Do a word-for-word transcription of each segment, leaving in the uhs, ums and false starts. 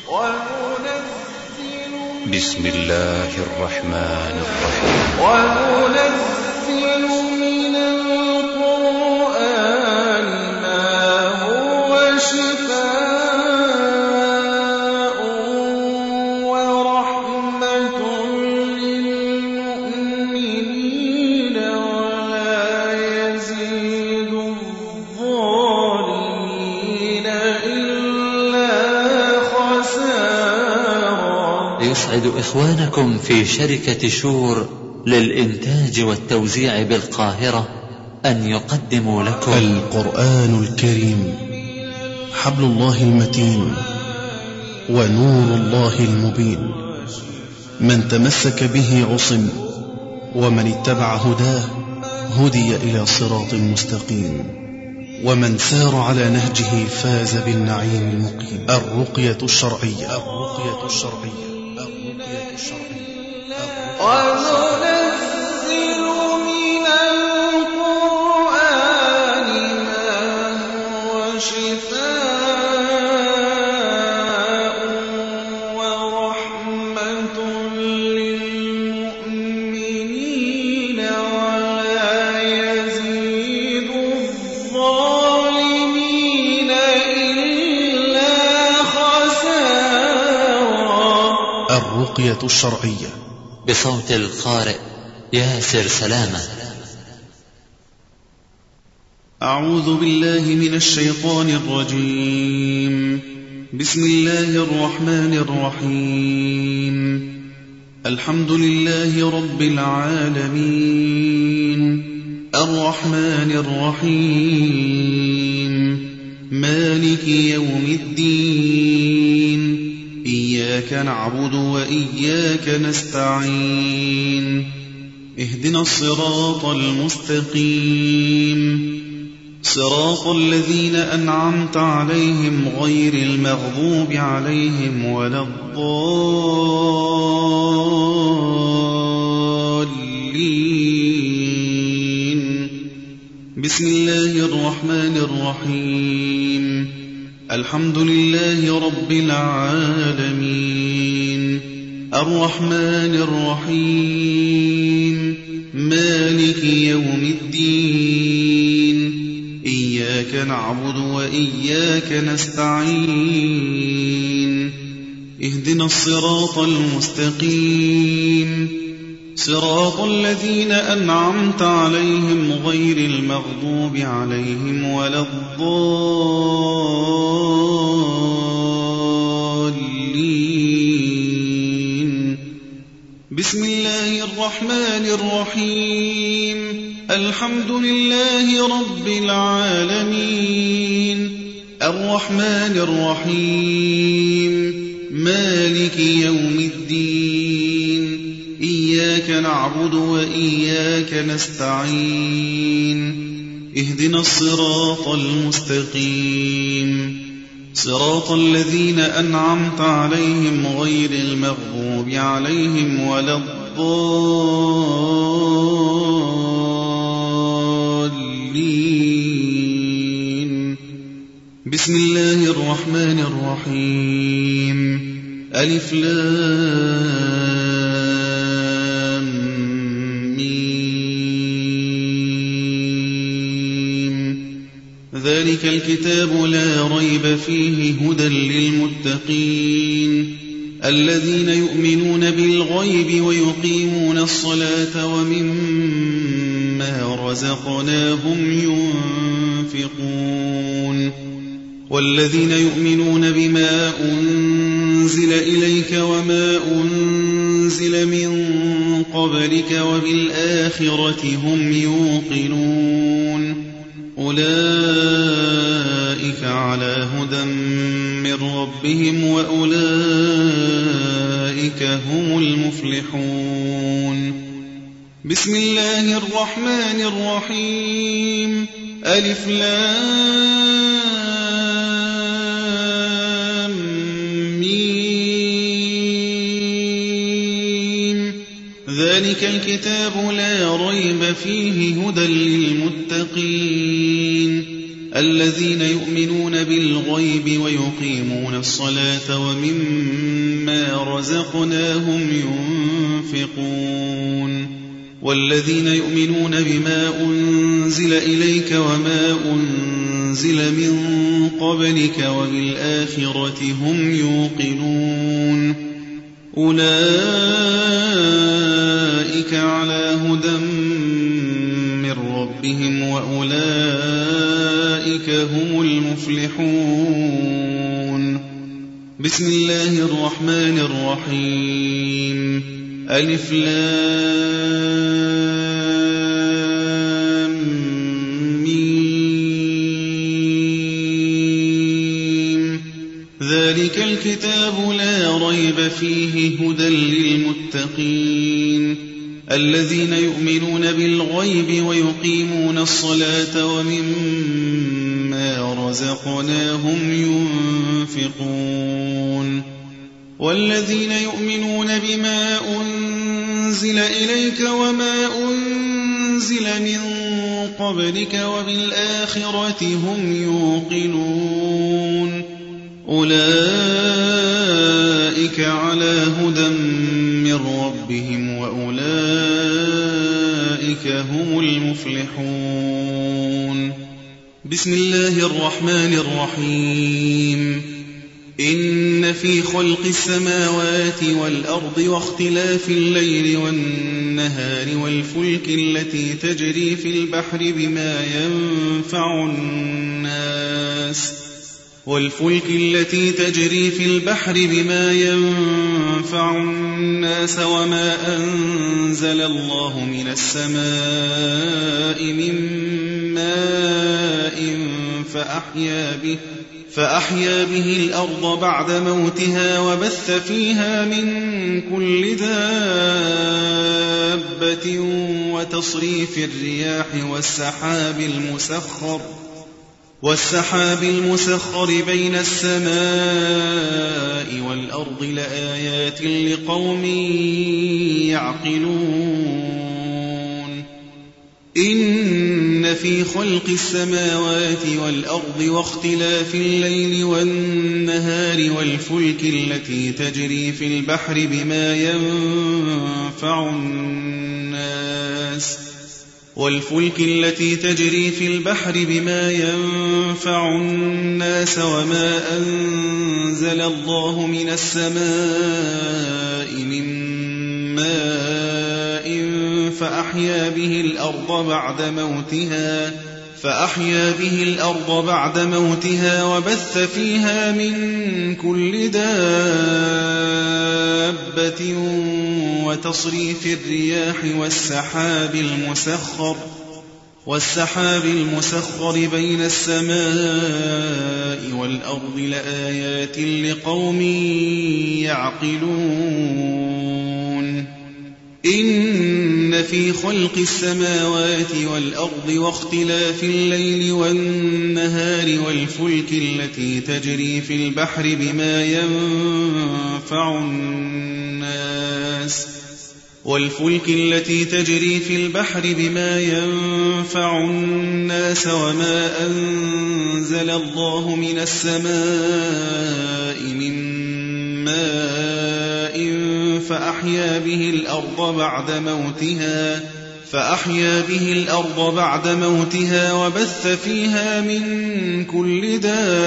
بسم الله الرحمن الرحيم. وننزل من القرآن ما هو شفاء ورحمة للمؤمنين ولا يزيد الظالمين إلا خسارا. يسعد إخوانكم في شركة شور للإنتاج والتوزيع بالقاهرة أن يقدموا لكم القرآن الكريم حبل الله المتين ونور الله المبين، من تمسك به عصم، ومن اتبع هداه هدي إلى صراط مستقيم، ومن سار على نهجه فاز بالنعيم المقيم. الرقية الشرعية الرقية الشرعية الرقية الشرعية. وننزل من القرآن ما هو شفاء ورحمة للمؤمنين ولا يزيد الظالمين إلا خسارا. الرقية الشرعية بصوت القارئ ياسر سلامة. أعوذ بالله من الشيطان الرجيم. بسم الله الرحمن الرحيم. الحمد لله رب العالمين، الرحمن الرحيم، مالك يوم الدين، إياك نعبد وإياك نستعين، اهدنا الصراط المستقيم، صراط الذين أنعمت عليهم غير المغضوب عليهم ولا الضالين. بسم الله الرحمن الرحيم. الحمد لله رب العالمين، الرحمن الرحيم، مالك يوم الدين، إياك نعبد وإياك نستعين، اهدنا الصراط المستقيم، صراط الذين أنعمت عليهم غير المغضوب عليهم ولا الضالين. بسم الله الرحمن الرحيم. الحمد لله رب العالمين، الرحمن الرحيم، مالك يوم الدين، إياك نعبد وإياك نستعين، اهدنا الصراط المستقيم، صراط الذين أنعمت عليهم غير المغضوب عليهم ولا الضالين. بسم الله الرحمن الرحيم. ألف لام ميم. ذلك الكتاب لا ريب فيه هدى للمتقين الذين يؤمنون بالغيب ويقيمون الصلاة ومما رزقناهم ينفقون والذين يؤمنون بما أنزل إليك وما أنزل من قبلك وبالآخرة هم يوقنون أولئك على هدى من ربهم وأولئك هم المفلحون. بسم الله الرحمن الرحيم. ألف لام ميم. ذلك الكتاب لا ريب فيه هدى للمتقين الذين يؤمنون بالغيب ويقيمون الصلاة ومما رزقناهم ينفقون والذين يؤمنون بما أنزل إليك وما أنزل من قبلك وبالآخرة هم يوقنون أولئك على هدى من ربهم وأولئك هم المفلحون. بسم الله الرحمن الرحيم. ألف لام ميم. ذلك الكتاب لا ريب فيه هدى للمتقين الذين يؤمنون بالغيب ويقيمون الصلاة ومما رزقناهم ينفقون والذين يؤمنون بما أنزل إليك وما أنزل من قبلك وبالآخرة هم يوقنون أولئك على هدى من ربهم وأولئك هم المفلحون. بسم الله الرحمن الرحيم. إن في خلق السماوات والأرض واختلاف الليل والنهار والفلك التي تجري في البحر بما ينفع الناس والفلك التي تجري في البحر بما ينفع الناس وما أنزل الله من السماء من ماء فأحيا به فأحيا به الأرض بعد موتها وبث فيها من كل دابة وتصريف الرياح والسحاب المسخر والسحاب المسخر بين السماء والأرض لآيات لقوم يعقلون. إن في خلق السماوات والأرض واختلاف الليل والنهار والفلك التي تجري في البحر بما ينفع الناس والفلك التي تجري في البحر بما ينفع الناس وما أنزل الله من السماء من ماء فأحيا به الأرض بعد موتها فأحيا به الأرض بعد موتها وبث فيها من كل دابة وتصريف الرياح والسحاب المسخر والسحاب المسخر بين السماء والأرض لآيات لقوم يعقلون. إن في خلق السماوات والأرض واختلاف الليل والنهار والفلك التي تجري في البحر بما ينفع الناس والفلك التي تجري في البحر بما ينفع الناس وما أنزل الله من السماء من ماء فأحيا به الأرض بعد موتها فأحيا به الأرض بعد موتها وبث فيها من كل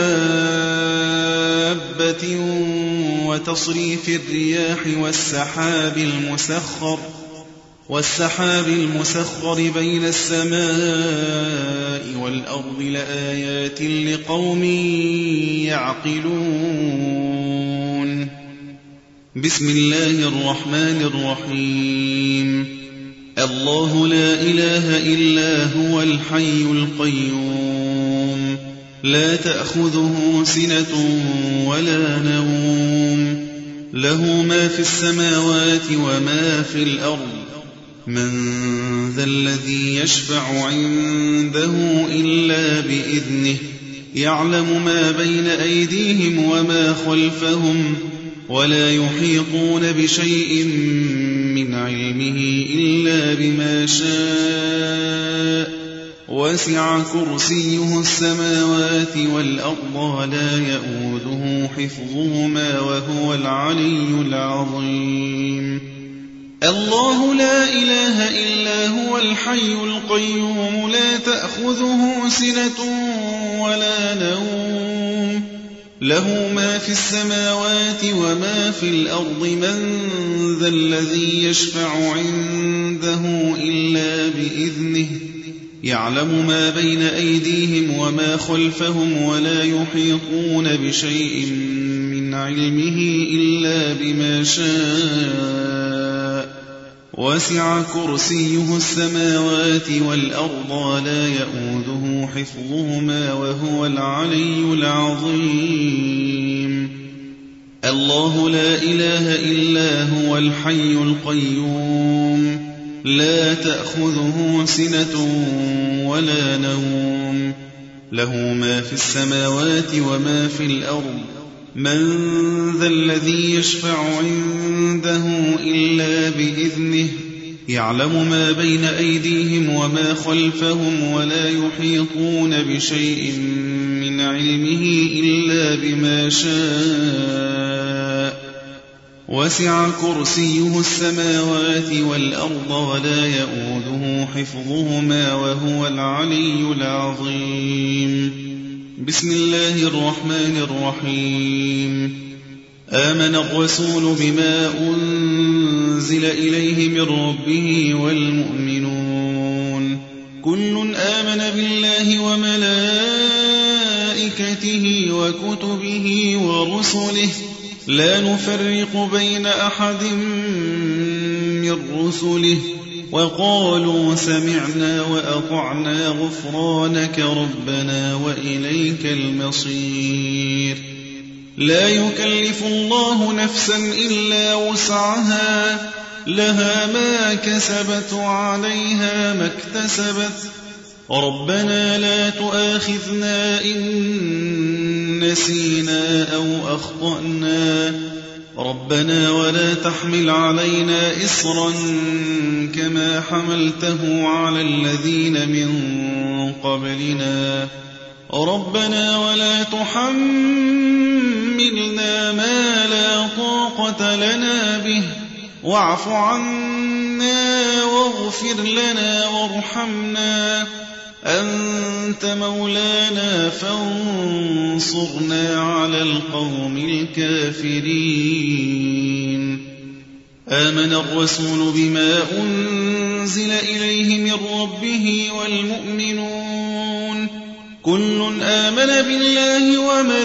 دابة وتصريف الرياح والسحاب المسخر والسحاب المسخر بين السماء والأرض لآيات لقوم يعقلون. بسم الله الرحمن الرحيم. الله لا إله إلا هو الحي القيوم لا تأخذه سنة ولا نوم له ما في السماوات وما في الأرض من ذا الذي يشفع عنده إلا بإذنه يعلم ما بين أيديهم وما خلفهم ولا يحيطون بشيء من علمه إلا بما شاء وسع كرسيه السماوات والأرض ولا يئوده حفظهما وهو العلي العظيم. الله لا إله إلا هو الحي القيوم لا تأخذه سنة ولا نوم له ما في السماوات وما في الأرض من ذا الذي يشفع عنده إلا بإذنه يعلم ما بين أيديهم وما خلفهم ولا يحيطون بشيء من علمه إلا بما شاء وسع كرسيه السماوات والأرض ولا يئوده حفظهما وهو العلي العظيم. الله لا إله إلا هو الحي القيوم لا تأخذه سنة ولا نوم له ما في السماوات وما في الأرض من ذا الذي يشفع عنده إلا بإذنه يعلم ما بين أيديهم وما خلفهم ولا يحيطون بشيء من علمه إلا بما شاء وسع كرسيه السماوات والأرض ولا يئوده حفظهما وهو العلي العظيم. بسم الله الرحمن الرحيم. آمن الرسول بما أنزل إليه من ربه والمؤمنون كل آمن بالله وملائكته وكتبه ورسله لا نفرق بين أحد من رسله وقالوا سمعنا وأطعنا غفرانك ربنا وإليك المصير. لا يكلف الله نفسا إلا وسعها لها ما كسبت وعليها ما اكتسبت ربنا لا تؤاخذنا إن نسينا أو أخطأنا ربنا ولا تحمل علينا إصرا كما حملته على الذين من قبلنا ربنا ولا تحملنا ما لا طاقة لنا به واعف عنا واغفر لنا وارحمنا أنت مولانا فانصرنا على القوم الكافرين. آمن الرسول بما أنزل إليه من ربه والمؤمنون كل آمن بالله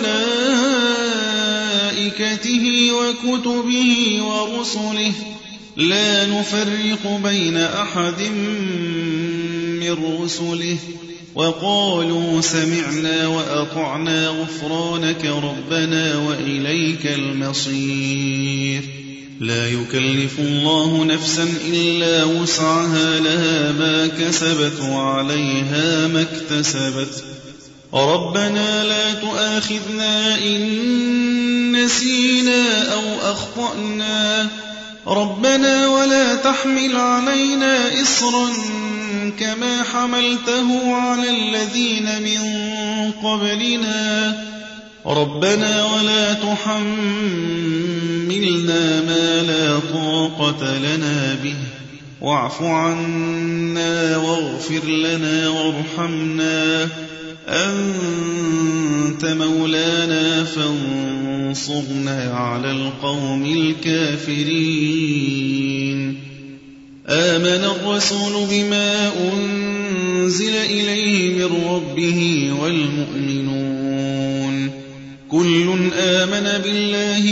وملائكته وكتبه ورسله لا نفرق بين أحد من رسله وقالوا سمعنا وأطعنا غفرانك ربنا وإليك المصير. لا يكلف الله نفسا إلا وسعها لها ما كسبت وعليها ما اكتسبت ربنا لا تؤاخذنا إن نسينا أو أخطأنا ربنا ولا تحمل علينا إصرا كما حملته على الذين من قبلنا ربنا ولا تحملنا ما لا طاقة لنا به واعف عنا واغفر لنا وارحمنا أنت مولانا فانصرنا على القوم الكافرين. آمن الرسول بما أنزل إليه من ربه والمؤمنون كل آمن بالله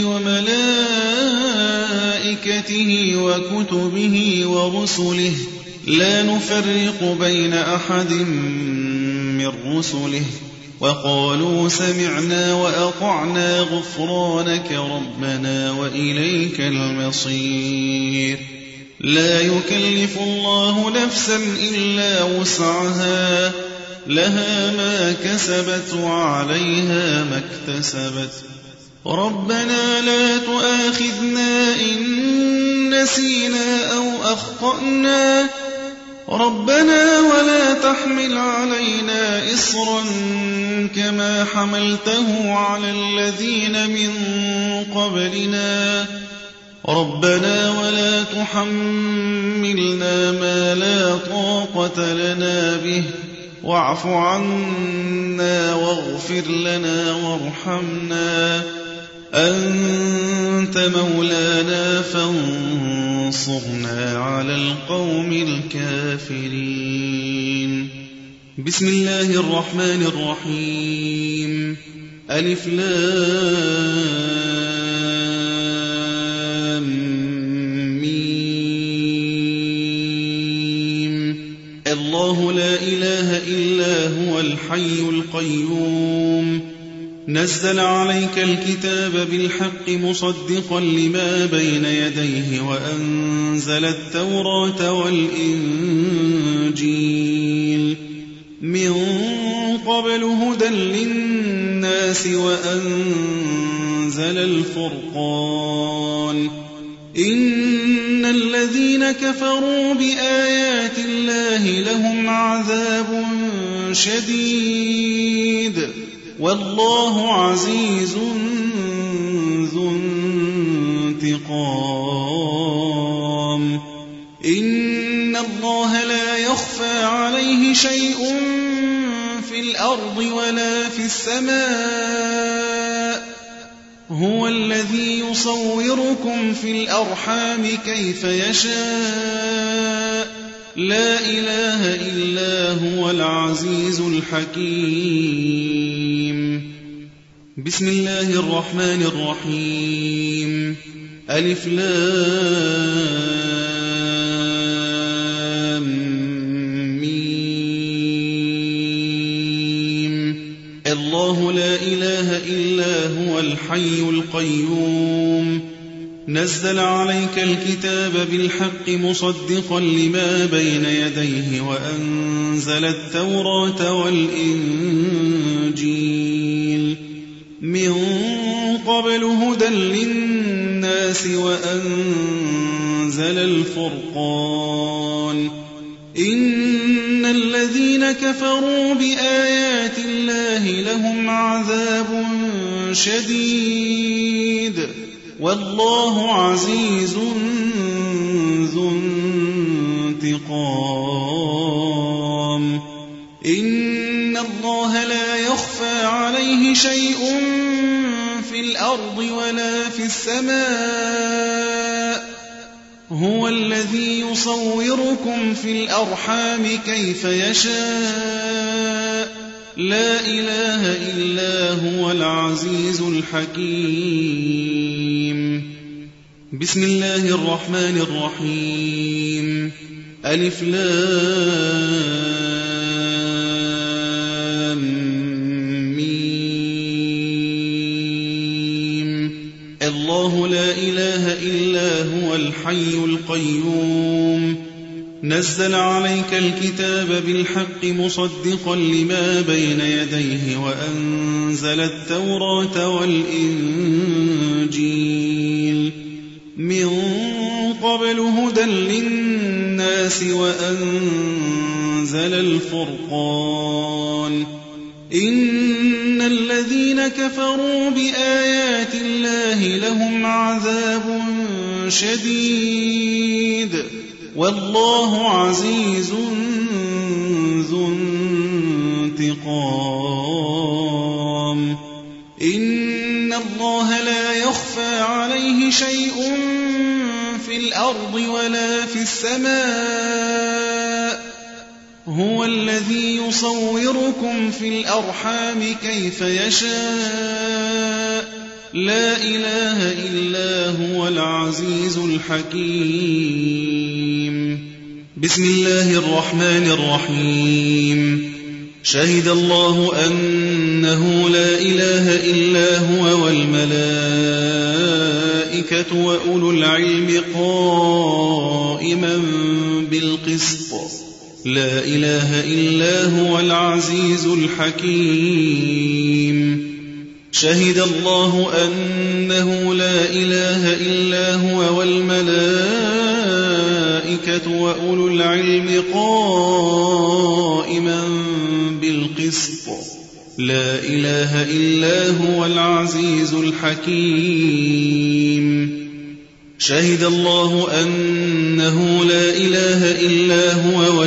وملائكته وكتبه ورسله لا نفرق بين أحد من رسله وقالوا سمعنا وأطعنا غفرانك ربنا وإليك المصير. لا يكلف الله نفسا إلا وسعها لها ما كسبت وعليها ما اكتسبت ربنا لا تؤاخذنا إن نسينا أو أخطأنا ربنا ولا تحمل علينا إصرا كما حملته على الذين من قبلنا ربنا ولا تحملنا ما لا طاقة لنا به واعف عنا واغفر لنا وارحمنا أنت مولانا فانصرنا على القوم الكافرين. بسم الله الرحمن الرحيم. ألف لام ميم. الله لا إله إلا هو الحي القيوم نزل عليك الكتاب بالحق مصدقا لما بين يديه وأنزل التوراة والإنجيل من قبل هدى للناس وأنزل الفرقان إن الذين كفروا بآيات الله لهم عذاب شديد والله عزيز ذو انتقام. إن الله لا يخفى عليه شيء في الأرض ولا في السماء هو الذي يصوركم في الأرحام كيف يشاء لا إله إلا هو العزيز الحكيم. بسم الله الرحمن الرحيم. ألف لام ميم. الله لا إله إلا هو الحي القيوم نزل عليك الكتاب بالحق مصدقا لما بين يديه وأنزل التوراة والإنجيل من قبل هدى للناس وأنزل الفرقان إن الذين كفروا بآيات الله لهم عذاب شديد والله عزيز ذو انتقام. إن الله لا يخفى عليه شيء في الأرض ولا في السماء هو الذي يصوركم في الأرحام كيف يشاء لا إله إلا هو العزيز الحكيم. بسم الله الرحمن الرحيم. ألف لام ميم. الله لا إله إلا هو الحي القيوم نزل عليك الكتاب بالحق مصدقا لما بين يديه وأنزل التوراة والإنجيل من قبل هدى للناس وأنزل الفرقان إن الذين كفروا بآيات الله لهم عذاب شديد والله عزيز ذو انتقام. إن الله لا يخفى عليه شيء في الأرض ولا في السماء هو الذي يصوركم في الأرحام كيف يشاء لا إله إلا هو العزيز الحكيم. بسم الله الرحمن الرحيم. شهد الله أنه لا إله إلا هو والملائكة وأولو العلم قائما بالقسط لا إله إلا هو العزيز الحكيم. شهد الله أنه لا إله إلا هو والملائكة وأولو العلم العلم قائما بالقسط لا إله إلا هو العزيز الحكيم شهد الله أنه لا إله إلا هو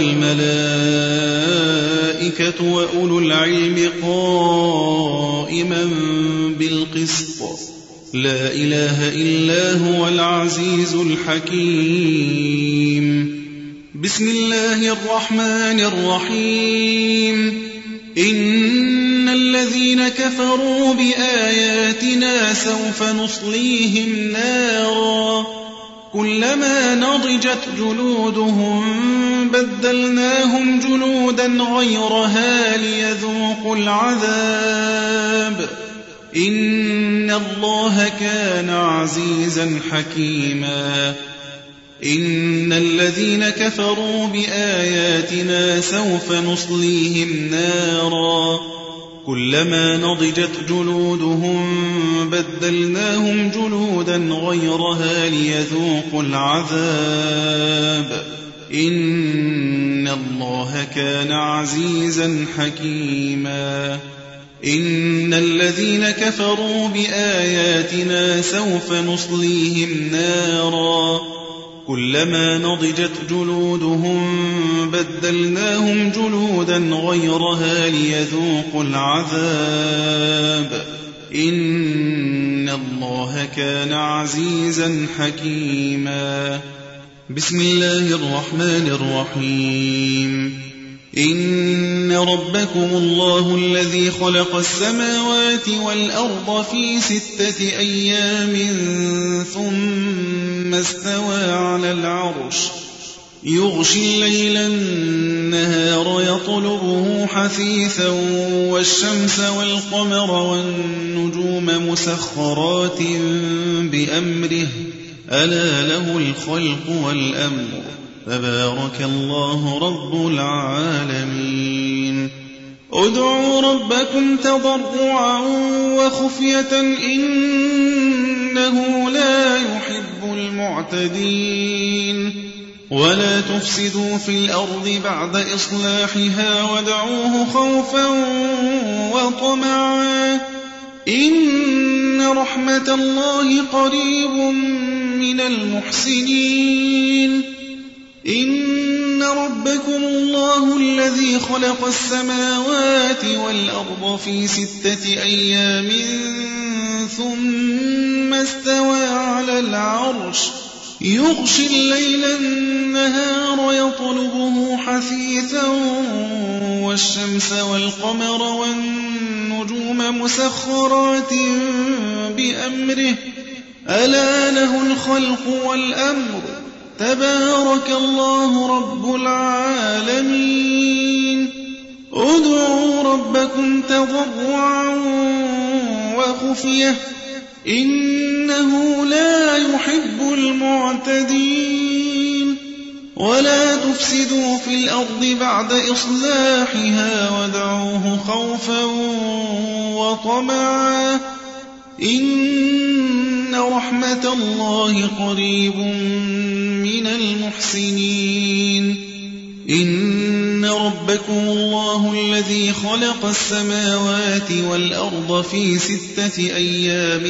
والملائكة وأولو العلم قائما بالقسط لا إله إلا هو العزيز الحكيم بسم الله الرحمن الرحيم إن الذين كفروا بآياتنا سوف نصليهم نارا كلما نضجت جلودهم بدلناهم جلودا غيرها ليذوقوا العذاب إن الله كان عزيزا حكيما إن الذين كفروا بآياتنا سوف نصليهم نارا كلما نضجت جلودهم بدلناهم جلودا غيرها ليذوقوا العذاب إن الله كان عزيزا حكيما إن الذين كفروا بآياتنا سوف نصليهم نارا كلما نضجت جلودهم بدلناهم جلودا غيرها ليذوقوا العذاب إن الله كان عزيزا حكيما بسم الله الرحمن الرحيم إن ربكم الله الذي خلق السماوات والأرض في ستة أيام ثم استوى على العرش يغشي الليل النهار يطلبه حثيثا والشمس والقمر والنجوم مسخرات بأمره ألا له الخلق والأمر تبارك الله رب العالمين ادعوا ربكم تضرعا وخفية إنه لا يحب المعتدين ولا تفسدوا في الأرض بعد إصلاحها وادعوه خوفا وطمعا إن رحمة الله قريب من المحسنين إن ربكم الله الذي خلق السماوات والأرض في ستة أيام ثم استوى على العرش يغشي الليل النهار يطلبه حثيثا والشمس والقمر والنجوم مسخرات بأمره ألا له الخلق والأمر تبارك الله رب العالمين ادعوا ربكم تضرعا وخفية إنه لا يحب المعتدين ولا تفسدوا في الأرض بعد إصلاحها وادعوه خوفا وطمعا إن رحمة الله قريب من المحسنين إن ربكم الله الذي خلق السماوات والأرض في ستة أيام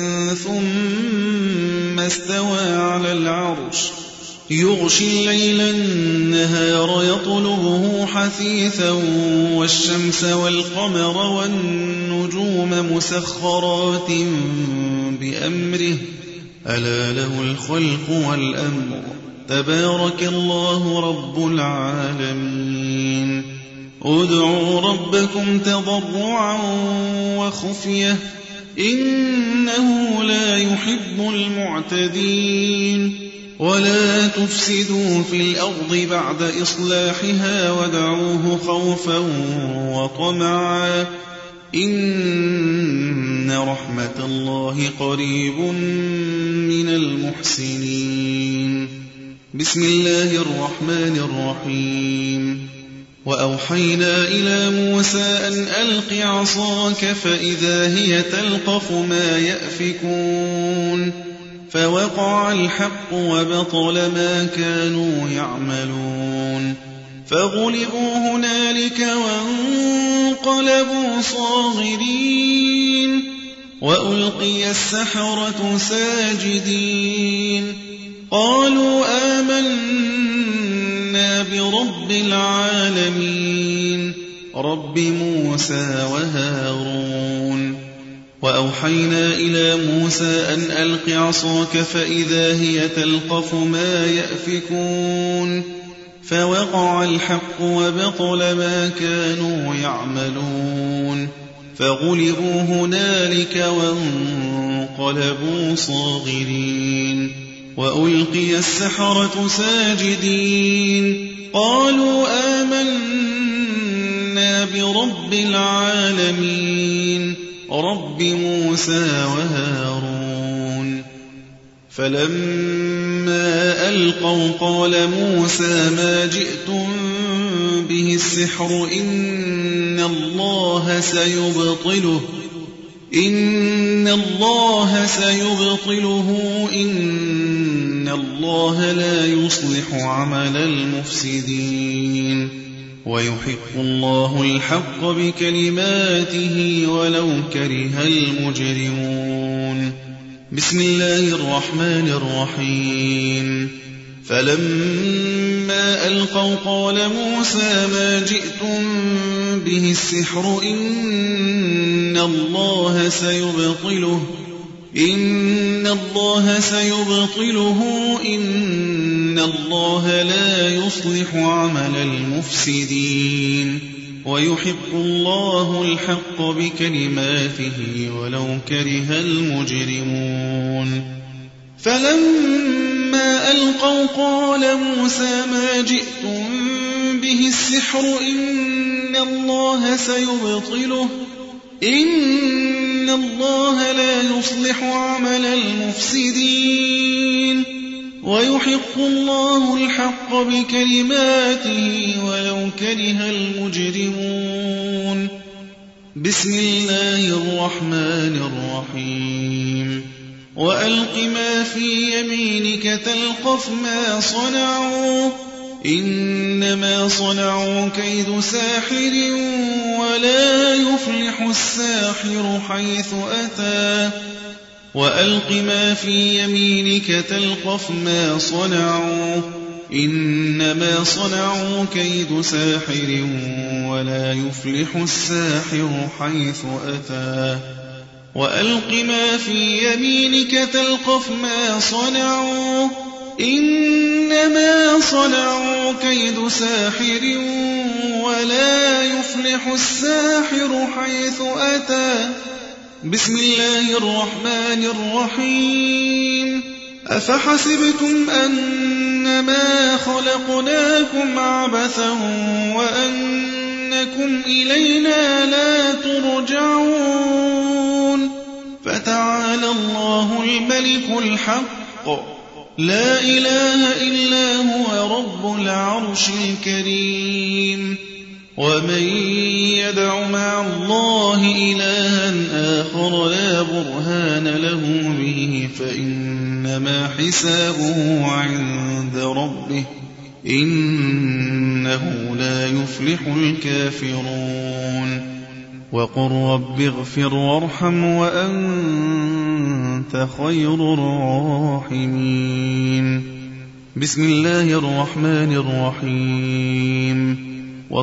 ثم استوى على العرش يغشي الليل النهار يطلبه حثيثا والشمس والقمر والنجوم مسخرات بأمره ألا له الخلق والأمر تبارك الله رب العالمين ادعوا ربكم تضرعا وخفية إنه لا يحب المعتدين ولا تفسدوا في الأرض بعد إصلاحها وادعوه خوفا وطمعا إن رحمة الله قريب من المحسنين بسم الله الرحمن الرحيم وأوحينا إلى موسى أن ألق عصاك فإذا هي تلقف ما يأفكون فوقع الحق وبطل ما كانوا يعملون فغلبوا هنالك وانقلبوا صاغرين وألقي السحرة ساجدين قالوا آمنا برب العالمين رب موسى وهارون وأوحينا إلى موسى أن ألق عصاك فإذا هي تلقف ما يأفكون فوقع الحق وبطل ما كانوا يعملون فغلبوا هنالك وانقلبوا صاغرين وألقي السحرة ساجدين قالوا آمنا برب العالمين رب موسى وهارون فلما ألقوا قال موسى ما جئتم به السحر إن الله سيبطله إن الله سيبطله إن الله لا يصلح عمل المفسدين ويحق الله الحق بكلماته ولو كره المجرمون بسم الله الرحمن الرحيم فلما ألقوا قال موسى ما جئتم به السحر إن الله سيبطله إن الله سيبطله إن الله لا يصلح عمل المفسدين ويحق الله الحق بكلماته ولو كره المجرمون فلما ألقوا قال موسى ما جئتم به السحر إن الله سيبطله إن الله لا يصلح عمل المفسدين ويحق الله الحق بكلماته ولو كره المجرمون بسم الله الرحمن الرحيم وألق ما في يمينك تلقف ما صنعوا إنما صنعوا كيد ساحر ولا يفلح الساحر حيث أتى وألق ما في يمينك تلقف ما صنعوا إنما صنعوا كيد ساحر ولا يفلح الساحر حيث أتى وألق ما في يمينك تلقف ما صنعوا إنما صنعوا كيد ساحر ولا يفلح الساحر حيث أتى بسم الله الرحمن الرحيم أفحسبتم أنما خلقناكم عبثا وأنكم إلينا لا ترجعون فتعالى الله الملك الحق لا إله إلا هو رب العرش الكريم ومن يدع مع الله إلها آخر لا برهان له به فإنما حسابه عند ربه إنه لا يفلح الكافرون وقل رب اغفر وارحم وأنت خير الراحمين بسم الله الرحمن الرحيم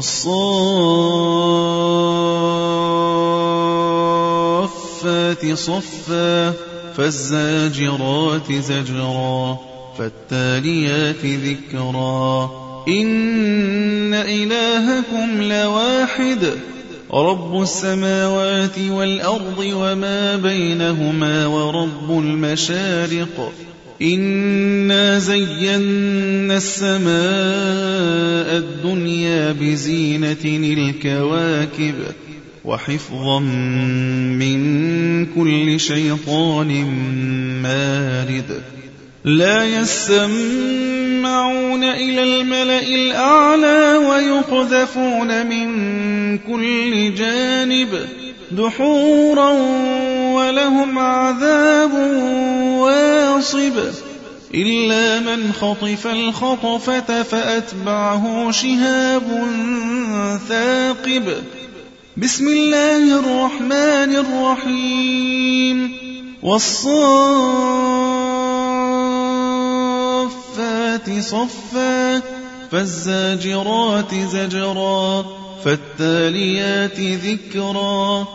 والصافات صفا فالزاجرات زجرا فالتاليات ذكرا إن إلهكم لواحد رب السماوات والأرض وما بينهما ورب المشارق إنا زينا السماء الدنيا بزينة الكواكب وحفظا من كل شيطان مارد لا يسمعون إلى الملأ الأعلى ويقذفون من كل جانب دحورا ولهم عذاب واصب واصب إلا من خطف الخطفة فأتبعه شهاب ثاقب بسم الله الرحمن الرحيم والصافات صفا فالزاجرات زجرا فالتاليات ذكرا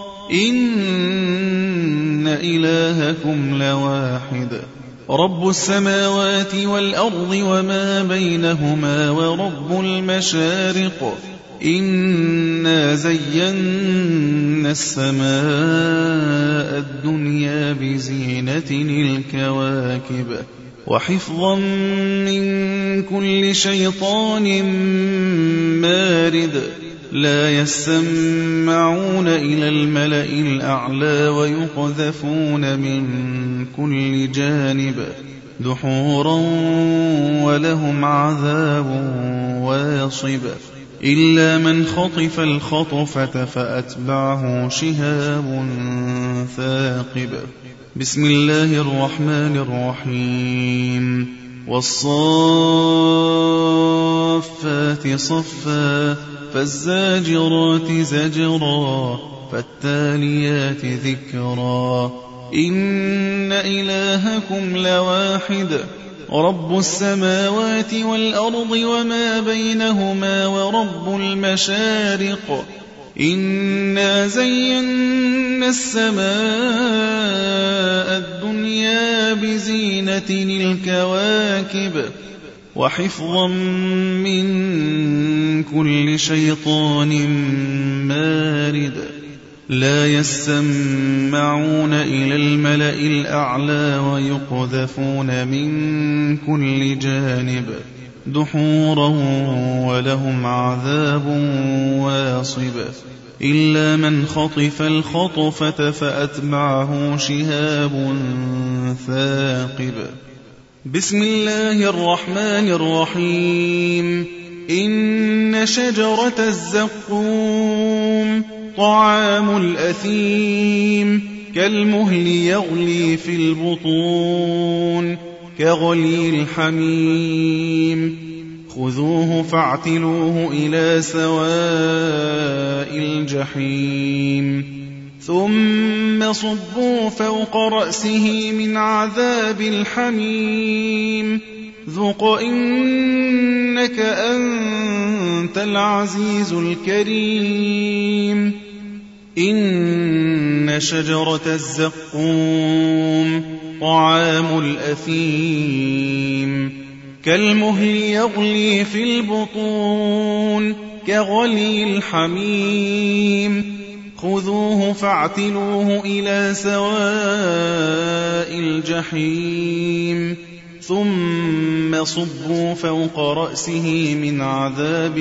إن إلهكم لواحد رب السماوات والأرض وما بينهما ورب المشارق إنا زينا السماء الدنيا بزينة الكواكب وحفظا من كل شيطان مارد لا يسمعون إلى الملأ الأعلى ويقذفون من كل جانب دحورا ولهم عذاب واصب إلا من خطف الخطفة فأتبعه شهاب ثاقب بسم الله الرحمن الرحيم والصافات صفا فالزاجرات زجرا فالتاليات ذكرا إن إلهكم لواحد رب السماوات والأرض وما بينهما ورب المشارق إنا زينا السماء الدنيا بزينة الكواكب وحفظا من كل شيطان مارد لا يسمعون إلى الملأ الأعلى ويقذفون من كل جانب دحورا ولهم عذاب واصب إلا من خطف الخطفة فأتبعه شهاب ثاقب بسم الله الرحمن الرحيم إن شجرة الزقوم طعام الأثيم كالمهل يغلي في البطون كغلي الحميم خذوه فاعتلوه إلى سواء الجحيم ثم صبوا فوق رأسه من عذاب الحميم ذق إنك أنت العزيز الكريم إن شجرة الزقوم طعام الأثيم كالمهل يغلي في البطون كغلي الحميم خذوه فاعتلوه إلى سواء الجحيم ثم صبوا فوق رأسه من عذاب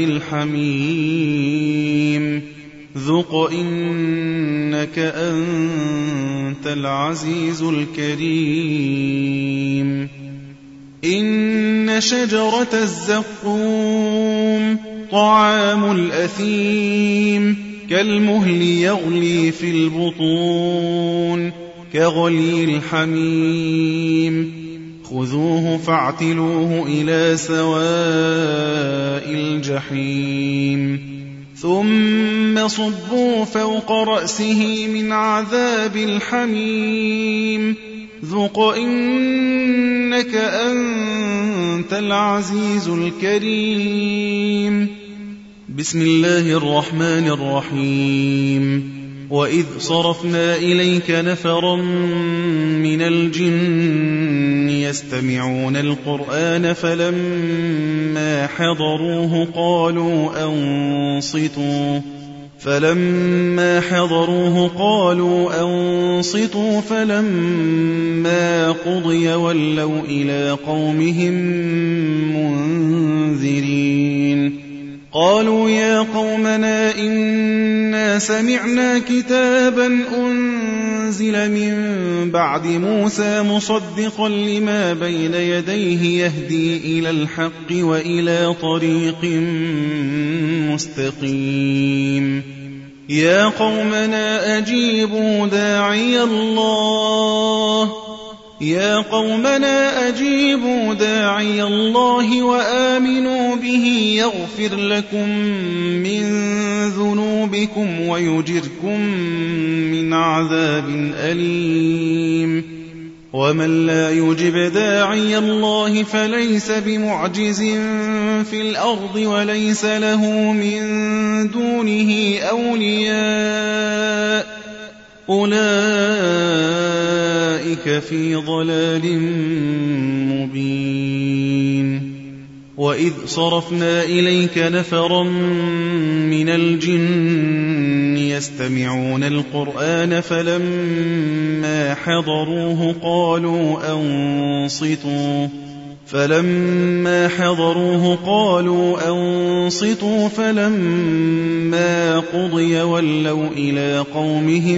الحميم ذق إنك أنت العزيز الكريم إن شجرة الزقوم طعام الأثيم كالمهل يغلي في البطون كغلي الحميم خذوه فاعتلوه إلى سواء الجحيم ثم صبوا فوق رأسه من عذاب الحميم ذق إنك أنت العزيز الكريم بسم الله الرحمن الرحيم وإذ صرفنا إليك نفرا من الجن يستمعون القرآن فلما حضروه قالوا أنصتوا فلما حضروه قالوا أنصتوا فلما قضي ولوا إلى قومهم منذرين قالوا يا قومنا إنا سمعنا كتابا أنزل من بعد موسى مصدقا لما بين يديه يهدي إلى الحق وإلى طريق مستقيم يا قومنا أجيبوا داعي الله يا قومنا أجيبوا داعي الله وآمنوا به يغفر لكم من ذنوبكم ويجركم من عذاب أليم ومن لا يجب داعي الله فليس بمعجز في الأرض وليس له من دونه أولياء أولئك في ضلال مبين وإذ صرفنا إليك نفرا من الجن يستمعون القرآن فلما حضروه قالوا أنصتوا فلما حضروه قالوا أنصتوا فلما قضي ولوا إلى قومهم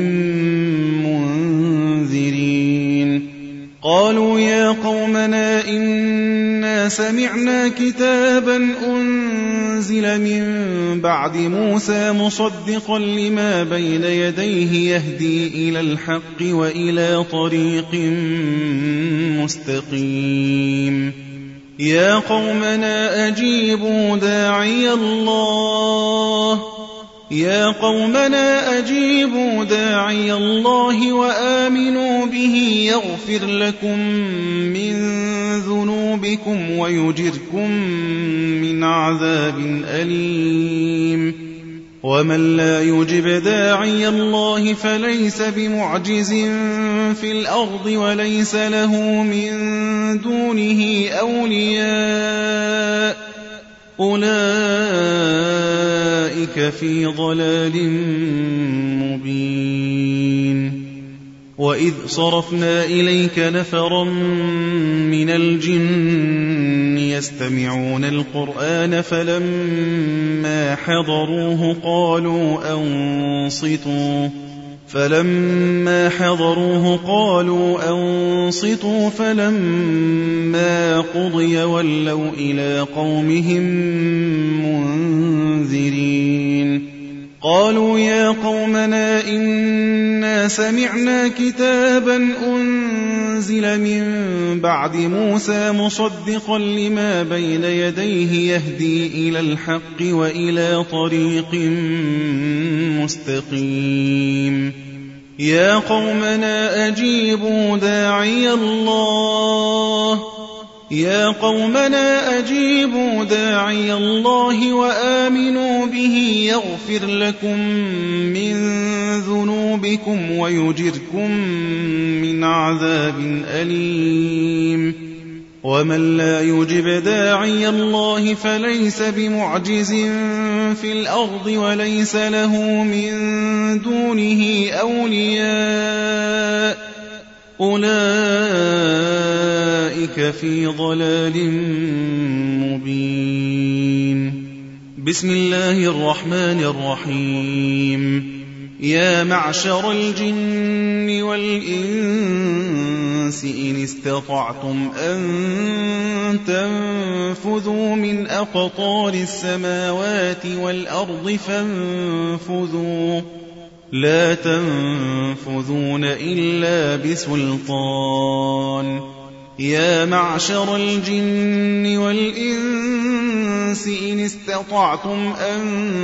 منذرين قالوا يا قومنا إنا سمعنا كتابا أنزل من بعد موسى مصدقا لما بين يديه يهدي إلى الحق وإلى طريق مستقيم يا قومنا أجيبوا داعي الله يا قومنا أجيبوا داعي الله وآمنوا به يغفر لكم من ذنوبكم ويجركم من عذاب أليم ومن لا يجب داعي الله فليس بمعجز في الأرض وليس له من دونه أولياء أولئك في ضلال مبين وإذ صرفنا إليك نفرا من الجن يستمعون القرآن فلما حضروه قالوا أنصتوا فلما حضروه قالوا أنصتوا فلما قضي ولوا إلى قومهم منذرين قالوا يا قومنا إنا سمعنا كتابا أنزل من بعد موسى مصدقا لما بين يديه يهدي إلى الحق وإلى طريق مستقيم يا قومنا أجيبوا داعي الله يا قومنا أجيبوا داعي الله وآمنوا به يغفر لكم من ذنوبكم ويجركم من عذاب أليم ومن لا يجب داعي الله فليس بمعجز في الأرض وليس له من دونه أولياء أولئك في ضلال مبين بسم الله الرحمن الرحيم يا معشر الجن والإنس إن استطعتم أن تنفذوا من أقطار السماوات والأرض فانفذوا لا تنفذون إلا بسلطان يا معشر الجن والإنس إن استطعتم أن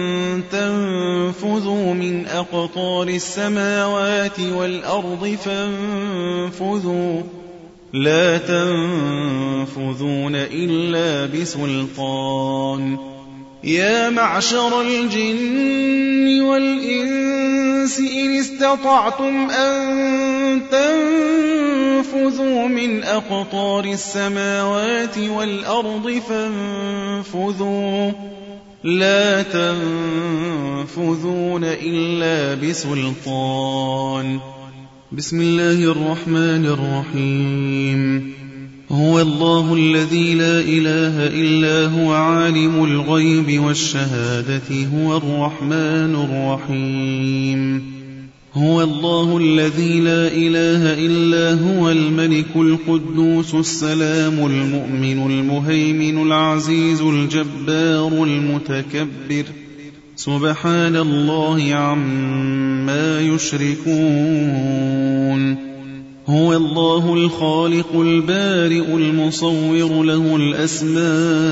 تنفذوا من أقطار السماوات والأرض فانفذوا لا تنفذون إلا بسلطان يا معشر الجن والإنس إن استطعتم أن تنفذوا من أقطار السماوات والأرض فانفذوا لا تنفذون إلا بسلطان بسم الله الرحمن الرحيم هو الله الذي لا إله إلا هو عالم الغيب والشهادة هو الرحمن الرحيم هو الله الذي لا إله إلا هو الملك القدوس السلام المؤمن المهيمن العزيز الجبار المتكبر سبحان الله عما يشركون هو الله الخالق البارئ المصور له الأسماء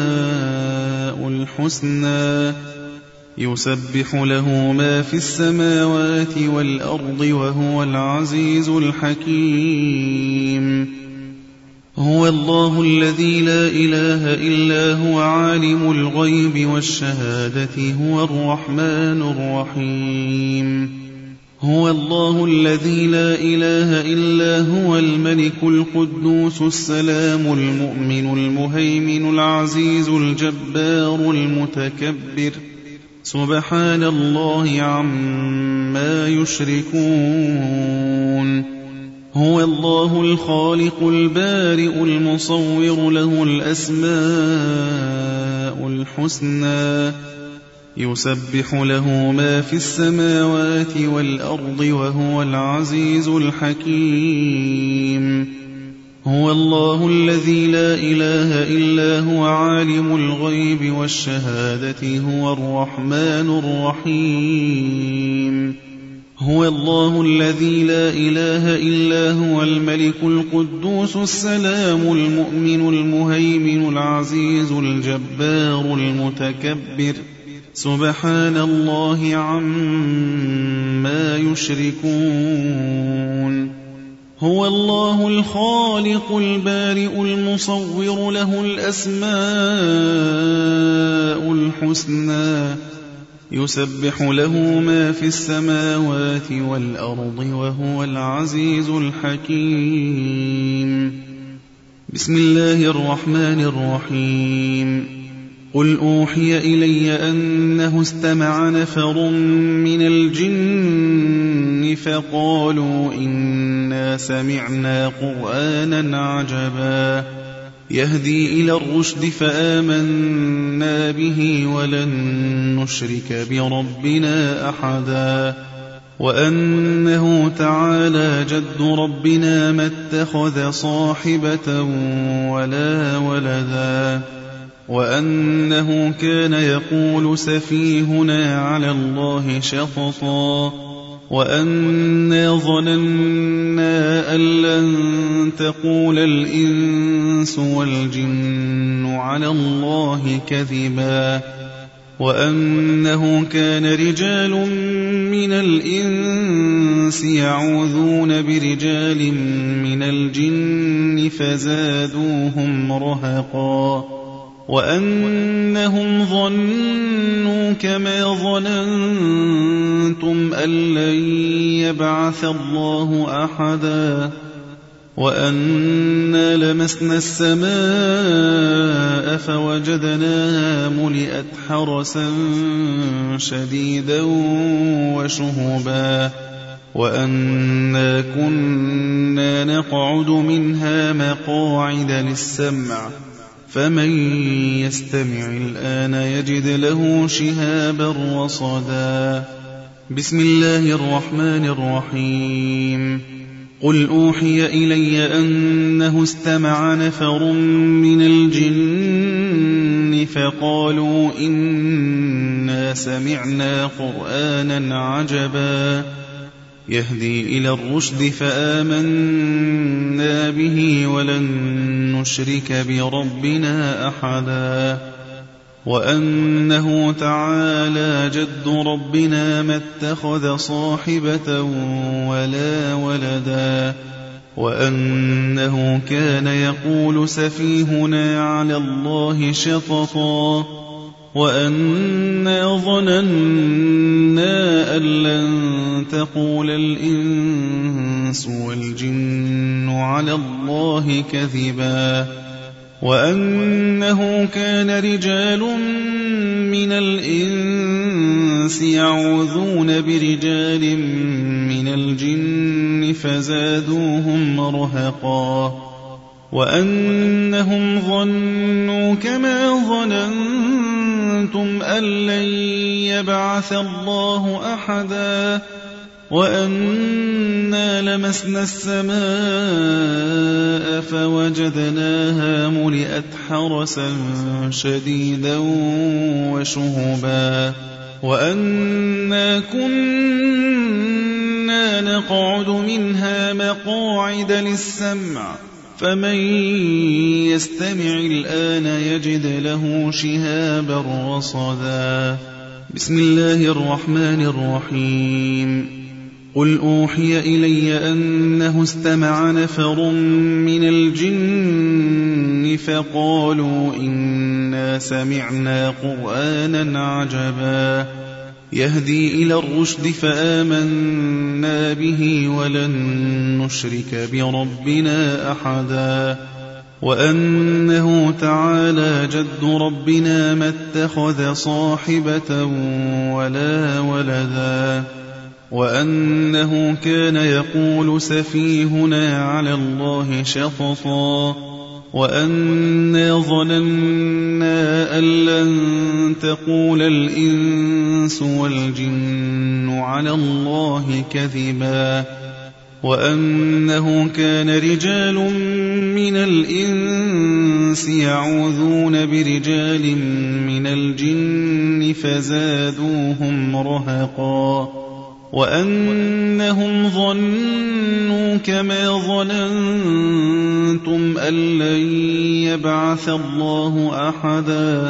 الحسنى يسبح له ما في السماوات والأرض وهو العزيز الحكيم هو الله الذي لا إله إلا هو عالم الغيب والشهادة هو الرحمن الرحيم هو الله الذي لا إله إلا هو الملك القدوس السلام المؤمن المهيمن العزيز الجبار المتكبر سبحان الله عما يشركون هو الله الخالق البارئ المصور له الأسماء الحسنى يسبح له ما في السماوات والأرض وهو العزيز الحكيم هو الله الذي لا إله إلا هو عالم الغيب والشهادة هو الرحمن الرحيم هو الله الذي لا إله إلا هو الملك القدوس السلام المؤمن المهيمن العزيز الجبار المتكبر سبحان الله عما يشركون هو الله الخالق البارئ المصور له الأسماء الحسنى يسبح له ما في السماوات والأرض وهو العزيز الحكيم بسم الله الرحمن الرحيم قل أوحي إلي أنه استمع نفر من الجن فقالوا إنا سمعنا قرآنا عجبا يهدي إلى الرشد فآمنا به ولن نشرك بربنا أحدا وأنه تعالى جد ربنا ما اتخذ صاحبة ولا ولدا وأنه كان يقول سفيهنا على الله شططا وأنا ظننا أن لن تقول الإنس والجن على الله كذبا وأنه كان رجال من الإنس يعوذون برجال من الجن فزادوهم رهقا وأنهم ظنوا كما ظننتم أن لن يبعث الله أحدا وأنا لمسنا السماء فوجدناها ملئت حرسا شديدا وشهبا وأنا كنا نقعد منها مقاعد للسمع فمن يستمع الآن يجد له شهابا رصدا بسم الله الرحمن الرحيم قل أوحي إلي أنه استمع نفر من الجن فقالوا إنا سمعنا قرآنا عجبا يهدي إلى الرشد فآمنا به ولن نشرك بربنا أحدا وأنه تعالى جد ربنا ما اتخذ صاحبة ولا ولدا وأنه كان يقول سفيهنا على الله شططا وأنا ظننا أن لن تقول الإنس والجن على الله كذبا وأنه كان رجال من الإنس يعوذون برجال من الجن فزادوهم رهقا وأنهم ظنوا كما ظننتم أن لن يبعث الله أحدا وأنا لمسنا السماء فوجدناها ملئت حرسا شديدا وشهبا وأنا كنا كنا نقعد منها مقاعد للسمع فمن يستمع الآن يجد له شهابا رصدا. بسم الله الرحمن الرحيم. قل أوحي إلي أنه استمع نفر من الجن فقالوا إنا سمعنا قرآنا عجبا يهدي إلى الرشد فآمنا به ولن نشرك بربنا أحدا وأنه تعالى جد ربنا ما اتخذ صاحبة ولا ولدا وأنه كان يقول سفيهنا على الله شططا وأنا ظننا أن لن تقول الإنس والجن على الله كذبا وأنه كان رجال من الإنس يعوذون برجال من الجن فزادوهم رهقا وأنهم ظنوا كما ظننتم أن لن يبعث الله أحدا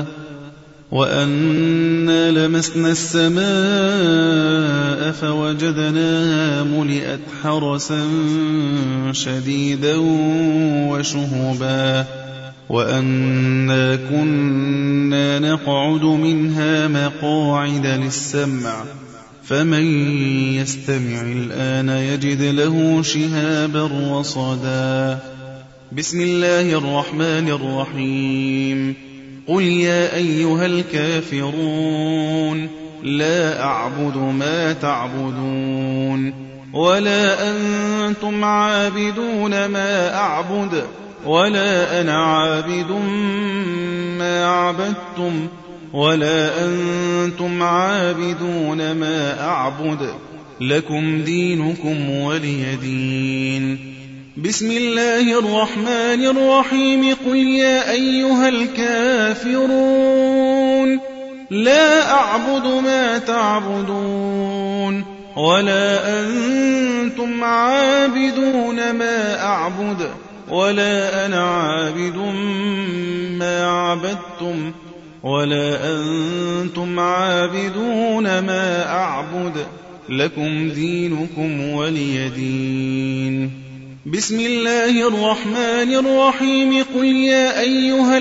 وأنا لمسنا السماء فوجدناها ملئت حرسا شديدا وشهبا وأنا كنا نقعد منها مقاعد للسمع فمن يستمع الآن يجد له شهابا رصدا. بسم الله الرحمن الرحيم. قل يا أيها الكافرون لا أعبد ما تعبدون ولا أنتم عابدون ما أعبد ولا أنا عابد ما عبدتم ولا أنتم عابدون ما أعبد لكم دينكم ولي دين. بسم الله الرحمن الرحيم. قل يا أيها الكافرون لا أعبد ما تعبدون ولا أنتم عابدون ما أعبد ولا أنا عابد ما عبدتم ولا أنتم عابدون ما أعبد لكم دينكم ولي دين. بسم الله الرحمن الرحيم. قل يا أيها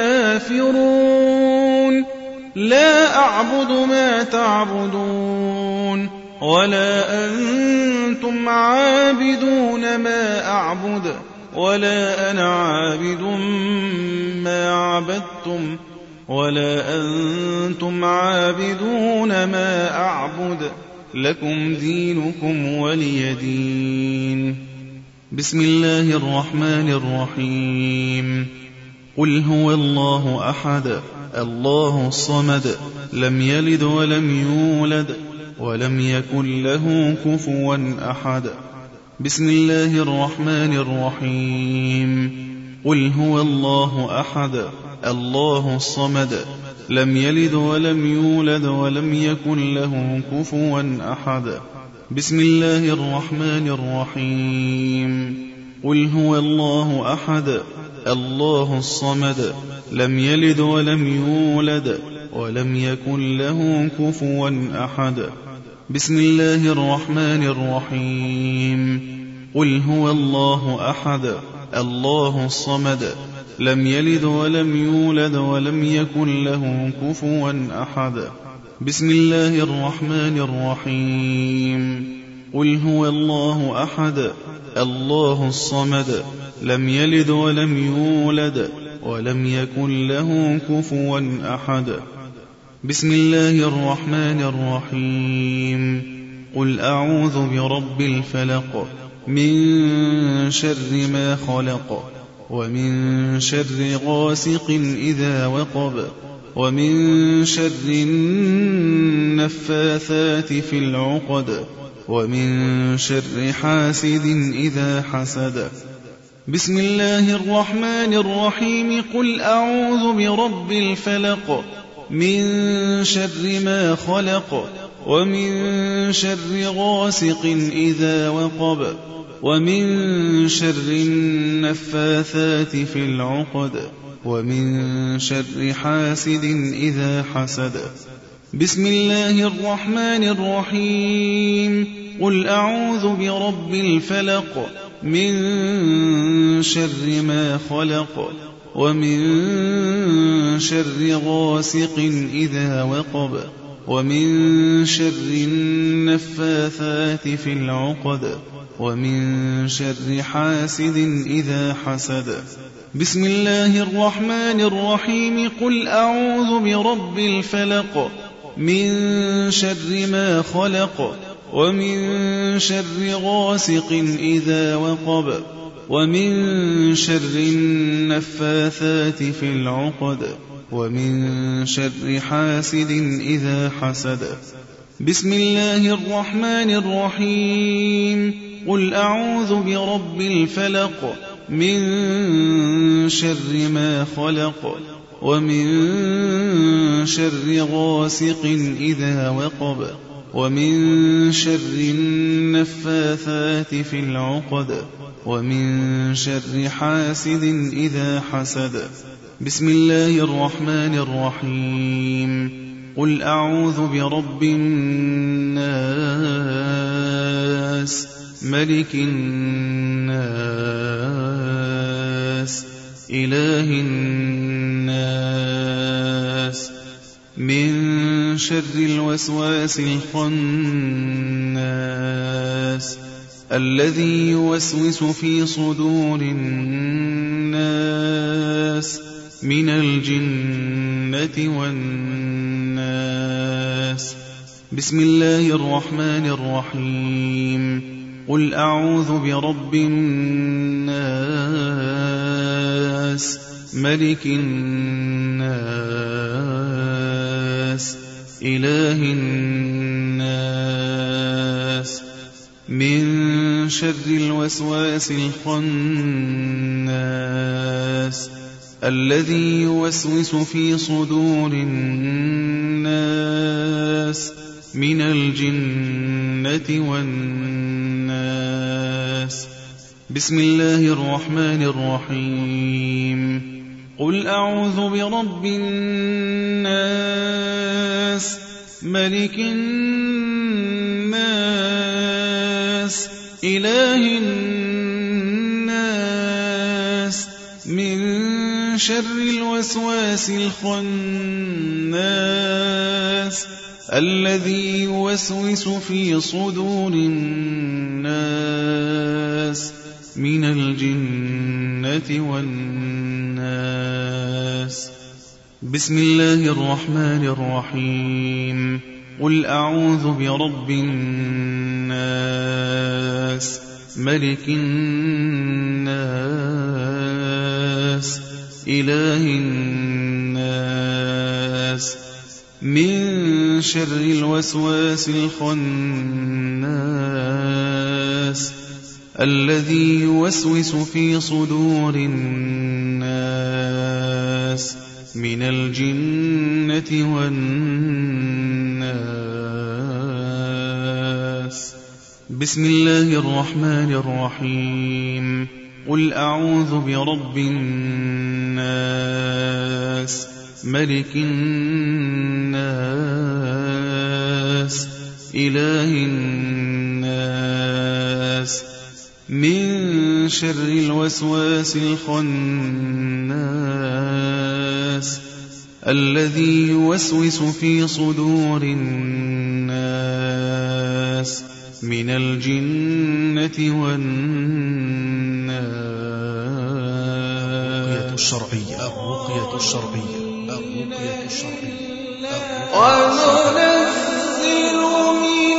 الكافرون لا أعبد ما تعبدون ولا أنتم عابدون ما أعبد ولا أنا عابد ما عبدتم ولا أنتم عابدون ما أعبد لكم دينكم ولي دين. بسم الله الرحمن الرحيم. قل هو الله أحد الله الصمد لم يلد ولم يولد ولم يكن له كفوا أحد. بسم الله الرحمن الرحيم. قل هو الله أحد الله الصمد لم يلد ولم يولد ولم يكن له كفوا أحد. بسم الله الرحمن الرحيم. قل هو الله أحد الله الصمد لم يلد ولم يولد ولم يكن له كفوا أحد. بسم الله الرحمن الرحيم. قل هو الله أحد الله الصمد لم يلد ولم يولد ولم يكن له كفوا أحد. بسم الله الرحمن الرحيم. قل هو الله أحد الله الصمد لم يلد ولم يولد ولم يكن له كفوا أحد. بسم الله الرحمن الرحيم. قل أعوذ برب الفلق من شر ما خلق ومن شر غاسق إذا وقب ومن شر النفاثات في العقد ومن شر حاسد إذا حسد. بسم الله الرحمن الرحيم. قل أعوذ برب الفلق من شر ما خلق ومن شر غاسق إذا وقب ومن شر النفاثات في العقد ومن شر حاسد إذا حسد. بسم الله الرحمن الرحيم. قل أعوذ برب الفلق من شر ما خلق ومن شر غاسق إذا وقب ومن شر النفاثات في العقد ومن شر حاسد إذا حسد. بسم الله الرحمن الرحيم. قل أعوذ برب الفلق من شر ما خلق ومن شر غاسق إذا وقب ومن شر النفاثات في العقد ومن شر حاسد إذا حسد. بسم الله الرحمن الرحيم. قل أعوذ برب الفلق من شر ما خلق ومن شر غاسق إذا وقب ومن شر النفاثات في العقد ومن شر حاسد إذا حسد. بسم الله الرحمن الرحيم. قل أعوذ برب الناس ملك الناس إله الناس من شر الوسواس الخناس الذي يوسوس في صدور الناس من الجنة والناس. بسم الله الرحمن الرحيم. قل أعوذ برب الناس ملك الناس إله الناس من شر الوسواس الخناس الذي يوسوس في صدور الناس من الجنة والناس. بسم الله الرحمن الرحيم. قل أعوذ برب الناس ملك الناس إله الناس من شر الوسواس الخناس الذي يوسوس في صدور الناس من الجنة والناس. بسم الله الرحمن الرحيم. قل أعوذ برب الناس ملك الناس إله الناس من شر الوسواس الخناس الذي يوسوس في صدور الناس من الجنة والناس. بسم الله الرحمن الرحيم. قل أعوذ برب الناس ملك الناس إله الناس من شر الوسواس الخناس الذي يوسوس في صدور الناس من الجنة والناس. الشرعية الرقية الشرعية الرقية الشرعية وننزل من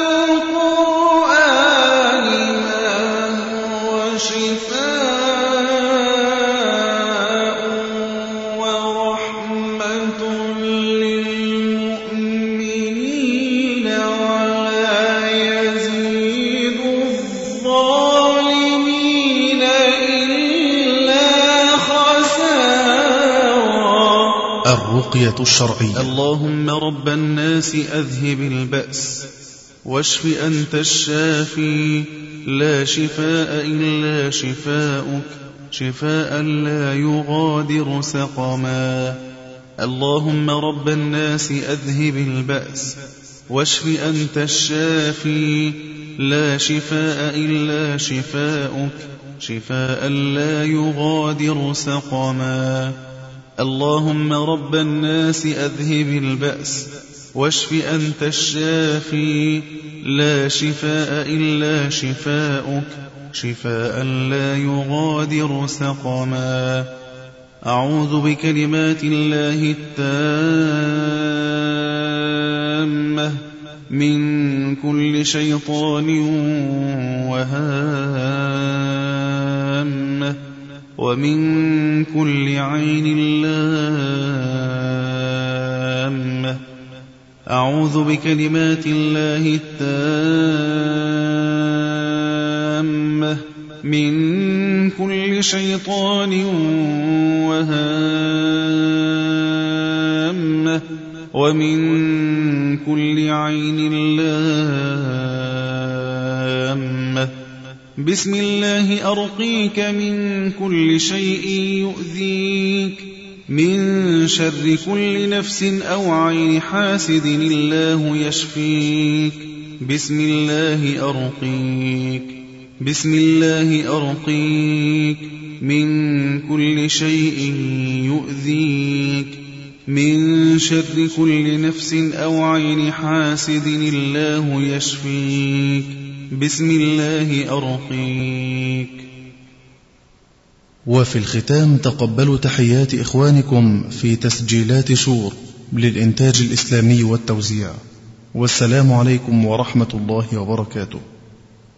القرآن ما هو شفاء ورحمة للمؤمنين ولا يزيد الظالمين إلا خسارا. الرقية الشرعية. اللهم رب الناس أذهب البأس واشف أنت الشافي لا شفاء إلا شفاؤك شفاء لا يغادر سقما. اللهم رب الناس أذهب البأس واشف أنت الشافي لا شفاء إلا شفاؤك شفاء لا يغادر سقما. اللهم رب الناس أذهب البأس واشف أنت الشافي لا شفاء إلا شفاؤك شفاء لا يغادر سقما. أعوذ بكلمات الله التامة من كل شيطان وهامة ومن كل عين لامة. أعوذ بكلمات الله التامة من كل شيطان وهامة ومن كل عين لامة. بسم الله أرقيك من كل شيء يؤذيك من شر كل نفس أو عين حاسد الله يشفيك. بسم الله أرقيك بسم الله أرقيك من كل شيء يؤذيك من شر كل نفس أو عين حاسد الله يشفيك. بسم الله أرقيك. وفي الختام تقبلوا تحيات إخوانكم في تسجيلات شور للإنتاج الإسلامي والتوزيع، والسلام عليكم ورحمة الله وبركاته.